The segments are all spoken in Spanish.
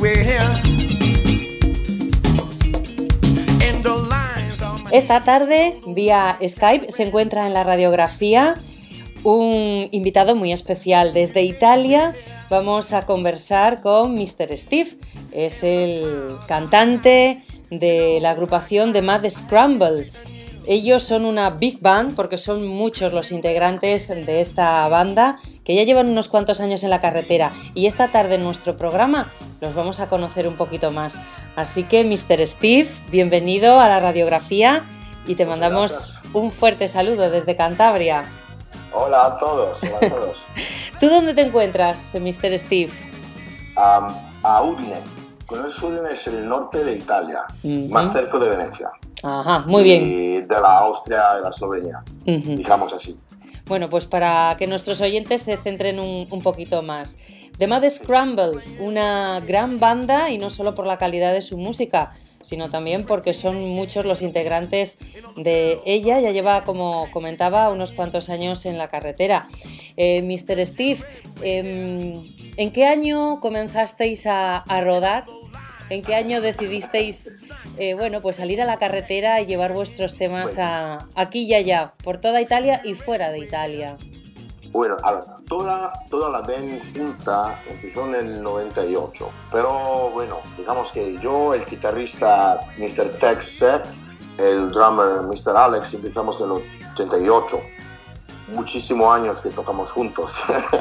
Esta tarde, vía Skype, se encuentra en la radiografía un invitado muy especial. Desde Italia vamos a conversar con Mr. Steve. Es el cantante de la agrupación The Mad Scramble. Ellos son una big band porque son muchos los integrantes de esta banda que ya llevan unos cuantos años en la carretera, y esta tarde en nuestro programa los vamos a conocer un poquito más. Así que, Mr. Steve, bienvenido a la radiografía y te mandamos un fuerte saludo desde Cantabria. Hola a todos, hola a todos. ¿Tú dónde te encuentras, Mr. Steve? A Udine. Udine es el norte de Italia, más cerca de Venecia. Ajá, muy bien. Y de la Austria y la Eslovenia, digamos así. Bueno, pues para que nuestros oyentes se centren un poquito más. The Mad Scramble, una gran banda, y no solo por la calidad de su música, sino también porque son muchos los integrantes de ella. Ya lleva, como comentaba, unos cuantos años en la carretera. Mr. Steve, ¿en qué año comenzasteis a rodar? ¿En qué año decidisteis pues salir a la carretera y llevar vuestros temas aquí y allá, por toda Italia y fuera de Italia? Bueno, a ver, toda la band junta empezó en el 98, pero bueno, digamos que yo, el guitarrista Mr. Tex, el drummer Mr. Alex, empezamos en el 88, muchísimos años que tocamos juntos.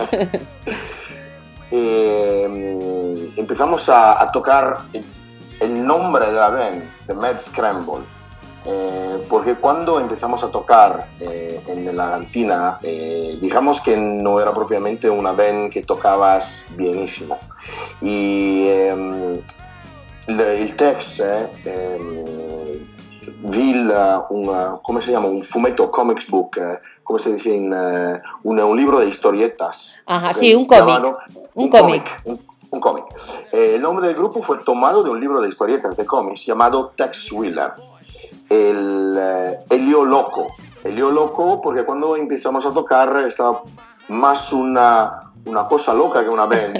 Empezamos a tocar el nombre de la band, The Mad Scramble, porque cuando empezamos a tocar en la cantina, digamos que no era propiamente una band que tocabas bienísimo. Y il Tex vi come si chiama? Un fumetto, comics book, come si dice un libro de historietas. Ajá, sí, un cómic. Un cómic. El nombre del grupo fue tomado de un libro de historietas de cómics llamado Tex Willer, el Lío Loco. El Lío Loco porque cuando empezamos a tocar estaba más una cosa loca que una band.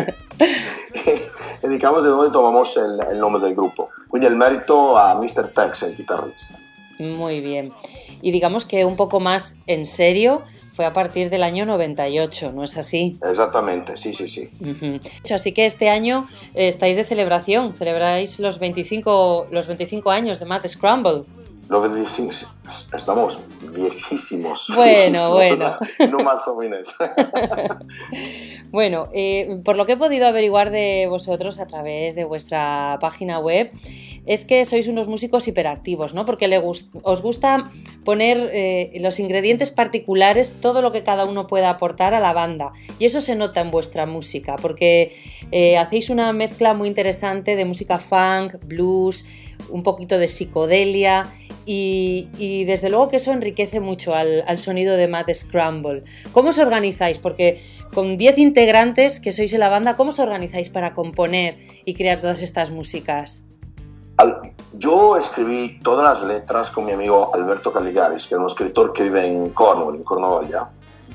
E digamos de dónde tomamos el nombre del grupo. Quindi el mérito a Mr. Tex, el guitarrista. Muy bien. Y digamos que un poco más en serio fue a partir del año 98, ¿no es así? Exactamente, sí. Así que este año estáis de celebración, celebráis los 25 años de Mad Scramble. Los 25, estamos viejísimos. Bueno. No más jóvenes. Bueno, por lo que he podido averiguar de vosotros a través de vuestra página web, es que sois unos músicos hiperactivos, ¿no? Porque os gusta poner los ingredientes particulares, todo lo que cada uno pueda aportar a la banda. Y eso se nota en vuestra música, porque hacéis una mezcla muy interesante de música funk, blues, un poquito de psicodelia, y desde luego que eso enriquece mucho al sonido de Mad Scramble. ¿Cómo os organizáis? Porque con 10 integrantes que sois en la banda, ¿cómo os organizáis para componer y crear todas estas músicas? Yo escribí todas las letras con mi amigo Alberto Caligaris, que es un escritor que vive en Cornwall, en Cornovaglia.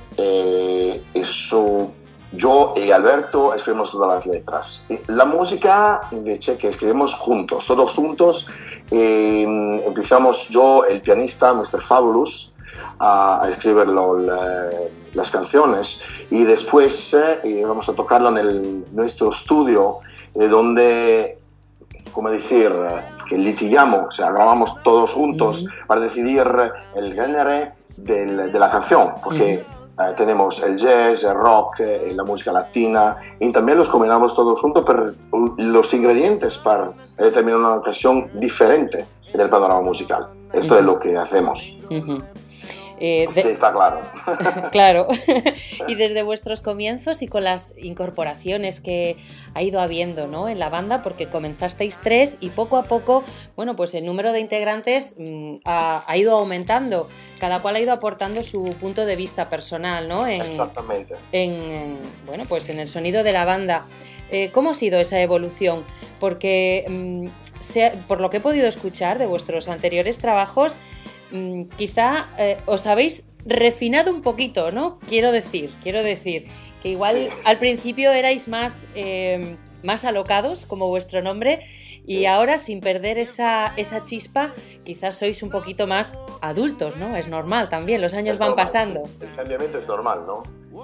Yo y Alberto escribimos todas las letras. La música, invece, que escribimos juntos, todos juntos. Empezamos yo, el pianista, Mr. Fabulous, a escribir las canciones, y después vamos a tocarlo en nuestro estudio, donde, como decir, que litigamos, o sea, grabamos todos juntos para decidir el género de la canción, porque tenemos el jazz, el rock, la música latina, y también los combinamos todos juntos por los ingredientes para determinar una canción diferente del panorama musical. Esto es lo que hacemos. Sí, está claro. Claro. Y desde vuestros comienzos y con las incorporaciones que ha ido habiendo, ¿no?, en la banda, porque comenzasteis 3 y poco a poco, bueno, pues el número de integrantes ha ido aumentando. Cada cual ha ido aportando su punto de vista personal, ¿no? Exactamente. Bueno, pues en el sonido de la banda. ¿Cómo ha sido esa evolución? Porque por lo que he podido escuchar de vuestros anteriores trabajos, quizá os habéis refinado un poquito, ¿no? Quiero decir que igual al principio erais más más alocados, como vuestro nombre, y ahora sin perder esa chispa, quizás sois un poquito más adultos, ¿no? Es normal también, los años van pasando. Sí. El cambiamiento es normal, ¿no?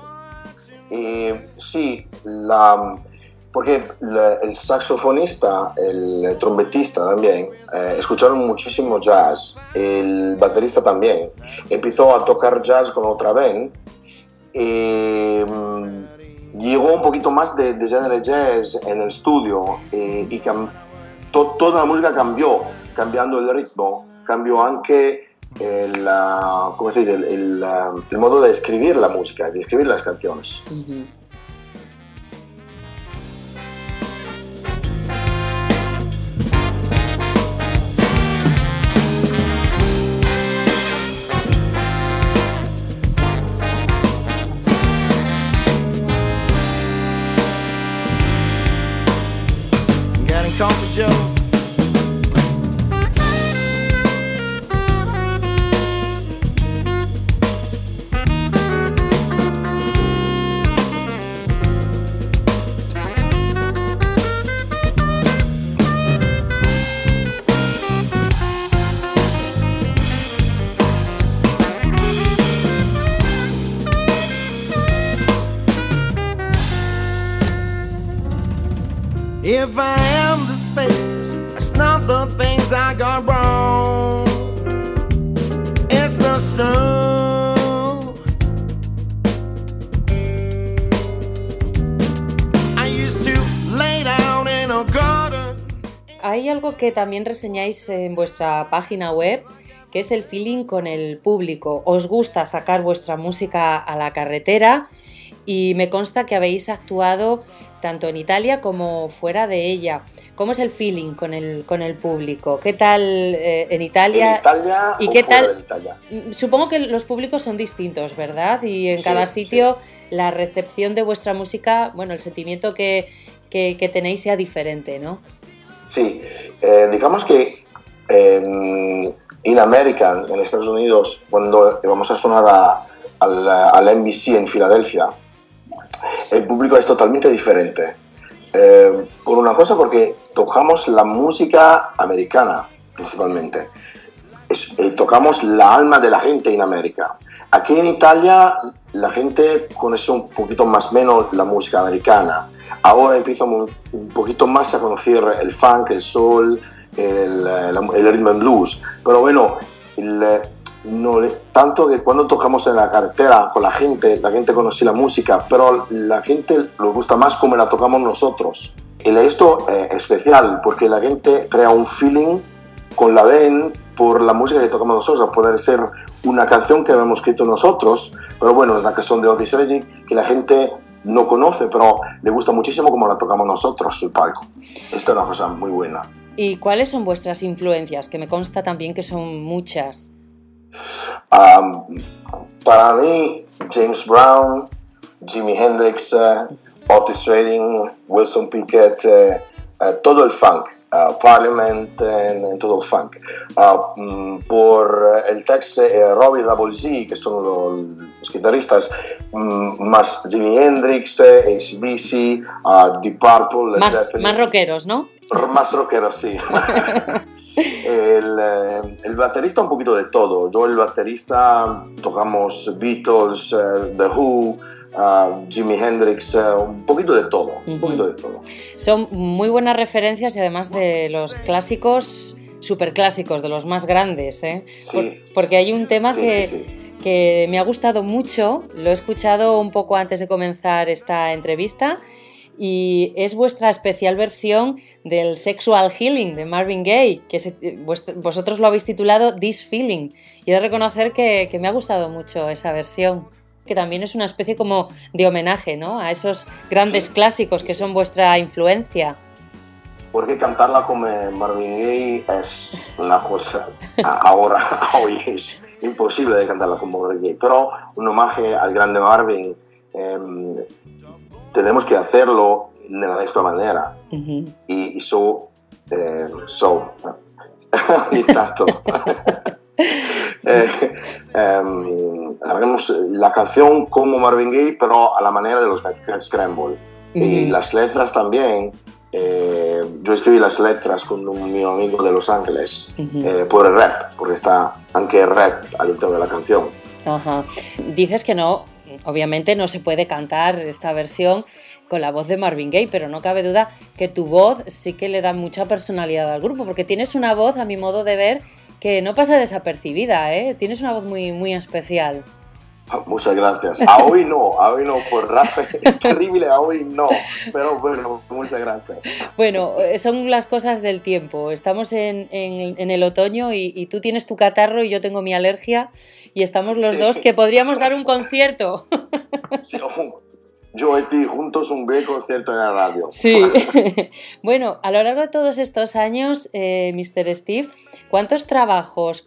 Sí, porque el saxofonista, el trompetista también, escucharon muchísimo jazz, el baterista también, empezó a tocar jazz con otra band, llegó un poquito más de género jazz en el estudio y toda la música cambió, cambiando el ritmo, cambió anche el modo de escribir la música, de escribir las canciones. Uh-huh. Joe. If I am the space, it's not the things I got wrong. It's the snow. I used to lay down in a garden. Hay algo que también reseñáis en vuestra página web, que es el feeling con el público. Os gusta sacar vuestra música a la carretera y me consta que habéis actuado tanto en Italia como fuera de ella. ¿Cómo es el feeling con el público? ¿Qué tal en Italia? ¿En Italia ¿Y o qué fuera tal? de Italia? Supongo que los públicos son distintos, ¿verdad? Y en cada sitio la recepción de vuestra música, bueno, el sentimiento que tenéis sea diferente, ¿no? Sí, digamos que en América, en Estados Unidos, cuando vamos a sonar al NBC en Filadelfia, el público es totalmente diferente. Por una cosa, porque tocamos la música americana principalmente. Tocamos la alma de la gente en América. Aquí en Italia la gente conoce un poquito más o menos la música americana. Ahora empezamos un poquito más a conocer el funk, el soul, el rhythm and blues. Pero bueno, tanto que cuando tocamos en la carretera con la gente conoce la música, pero la gente le gusta más como la tocamos nosotros. Y esto es especial porque la gente crea un feeling con la band por la música que tocamos nosotros. Puede ser una canción que hemos escrito nosotros, pero bueno, es la canción de Otis Redding que la gente no conoce, pero le gusta muchísimo como la tocamos nosotros en el palco. Esta es una cosa muy buena. ¿Y cuáles son vuestras influencias? Que me consta también que son muchas. Para mí, James Brown, Jimi Hendrix, Otis Redding, Wilson Pickett, todo el funk, Parliament, todo el funk. Por el texto, Robbie Double Z, que son los guitarristas, más Jimi Hendrix, AC/DC, Deep Purple, más rockeros, ¿no? Más rockeros, sí. El baterista un poquito de todo. Yo el baterista tocamos Beatles, The Who, Jimi Hendrix, un poquito de todo, un poquito de todo. Son muy buenas referencias y además de los clásicos, superclásicos, de los más grandes, ¿eh? Sí, porque hay un tema que me ha gustado mucho, lo he escuchado un poco antes de comenzar esta entrevista, y es vuestra especial versión del Sexual Healing de Marvin Gaye, que vosotros lo habéis titulado This Feeling, y he de reconocer que me ha gustado mucho esa versión, que también es una especie como de homenaje, ¿no?, a esos grandes clásicos que son vuestra influencia. Porque cantarla como Marvin Gaye es una cosa, hoy es imposible de cantarla como Marvin Gaye, pero un homenaje al grande Marvin, tenemos que hacerlo de la misma manera. Uh-huh. Y tanto. Haremos la canción como Marvin Gaye, pero a la manera de los Scramble. Uh-huh. Y las letras también yo escribí las letras con mi amigo de Los Ángeles, por el rap, porque está anche rap all'interno della canción. Ajá. Dices que no, obviamente no se puede cantar esta versión con la voz de Marvin Gaye, pero no cabe duda que tu voz sí que le da mucha personalidad al grupo, porque tienes una voz, a mi modo de ver, que no pasa desapercibida, ¿eh? Tienes una voz muy, muy especial. Muchas gracias. A hoy no, por rap es terrible, a hoy no, pero bueno, muchas gracias. Bueno, son las cosas del tiempo. Estamos en el otoño y tú tienes tu catarro y yo tengo mi alergia y estamos los dos que podríamos dar un concierto. Sí, yo y ti juntos un buen concierto en la radio. Sí. Bueno, a lo largo de todos estos años, Mr. Steve, ¿cuántos trabajos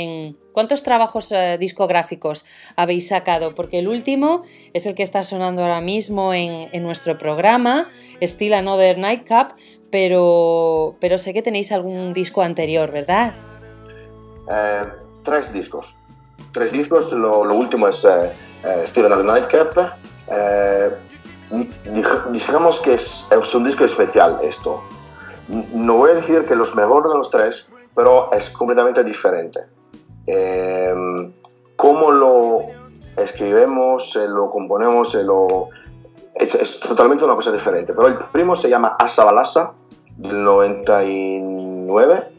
discográficos habéis sacado? Porque el último es el que está sonando ahora mismo en nuestro programa, Still Another Nightcap, pero sé que tenéis algún disco anterior, ¿verdad? 3 discos. 3 discos, lo último es Still Another Nightcap. Digamos que es un disco especial esto. No voy a decir que los mejores de los 3, pero es completamente diferente. Cómo lo escribimos, lo componemos, es totalmente una cosa diferente. Pero el primo se llama Asa Balasa, del 99.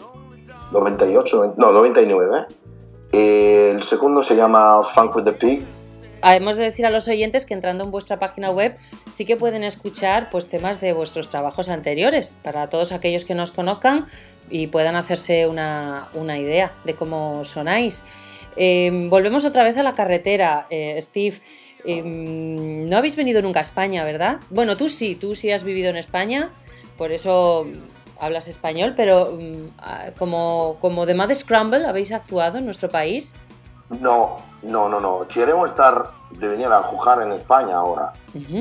El segundo se llama Funk with the Pig. Hemos de decir a los oyentes que entrando en vuestra página web sí que pueden escuchar pues, temas de vuestros trabajos anteriores, para todos aquellos que nos conozcan y puedan hacerse una idea de cómo sonáis. Volvemos otra vez a la carretera, Steve. No habéis venido nunca a España, ¿verdad? Bueno, tú sí has vivido en España, por eso hablas español, pero como The Mad Scramble, ¿habéis actuado en nuestro país? No. Queremos venir a jugar en España ahora.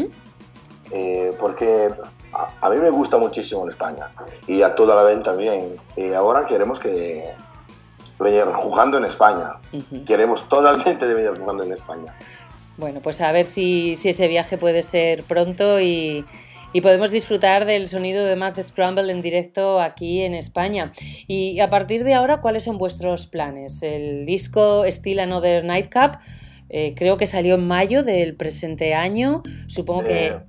Porque a mí me gusta muchísimo en España y a toda la venta también. Y ahora queremos venir jugando en España. Queremos totalmente venir jugando en España. Bueno, pues a ver si ese viaje puede ser pronto y podemos disfrutar del sonido de Mad Scramble en directo aquí en España. Y a partir de ahora, ¿cuáles son vuestros planes? El disco Still Another Nightcap, creo que salió en mayo del presente año, supongo que...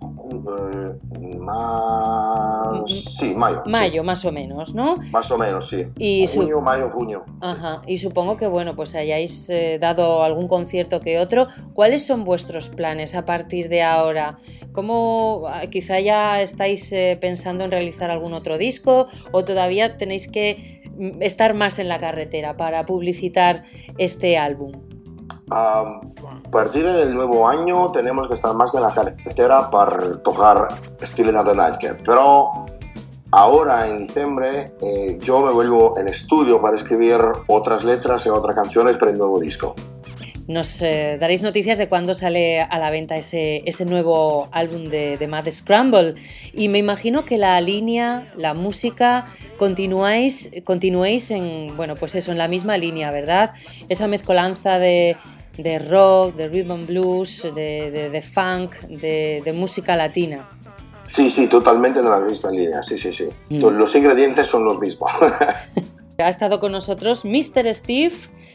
Sí, mayo. Mayo, sí. Más o menos, ¿no? Más o menos, sí. Junio. Ajá, y supongo que, bueno, pues hayáis dado algún concierto que otro. ¿Cuáles son vuestros planes a partir de ahora? ¿Cómo quizá ya estáis pensando en realizar algún otro disco o todavía tenéis que estar más en la carretera para publicitar este álbum? A partir del nuevo año tenemos que estar más en la carretera para tocar Still Another Nightcap, pero ahora en diciembre yo me vuelvo en estudio para escribir otras letras y otras canciones para el nuevo disco. Nos daréis noticias de cuándo sale a la venta ese nuevo álbum de Mad Scramble, y me imagino que la línea, la música, continuéis en, bueno, pues eso, en la misma línea, ¿verdad? Esa mezcolanza de rock, de rhythm and blues, de funk, de música latina. Sí, totalmente en la misma línea, sí. Los ingredientes son los mismos. Ha estado con nosotros Mr. Steve,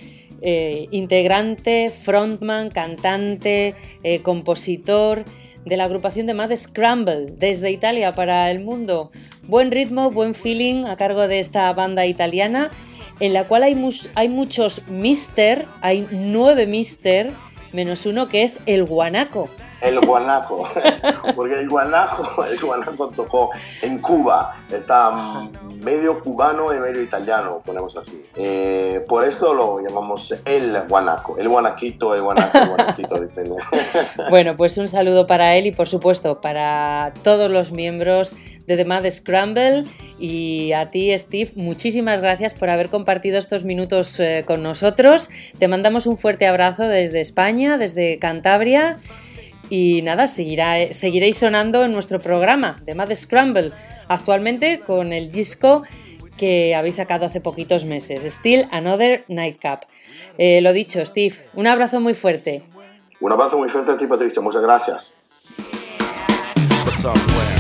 integrante, frontman, cantante, compositor de la agrupación de Mad Scramble, desde Italia para el mundo. Buen ritmo, buen feeling a cargo de esta banda italiana, en la cual hay muchos mister, hay 9 mister, menos uno que es el guanaco. El guanaco, porque el guanaco tocó en Cuba, está medio cubano y medio italiano, ponemos así. Por esto lo llamamos el guanaco, el guanaquito, depende. Bueno, pues un saludo para él y por supuesto para todos los miembros de The Mad Scramble, y a ti, Steve, muchísimas gracias por haber compartido estos minutos con nosotros. Te mandamos un fuerte abrazo desde España, desde Cantabria. Y nada, seguiréis sonando en nuestro programa de Mad Scramble, actualmente con el disco que habéis sacado hace poquitos meses, Still Another Nightcap. Lo dicho, Steve, un abrazo muy fuerte. Un abrazo muy fuerte a ti, Patricia, muchas gracias.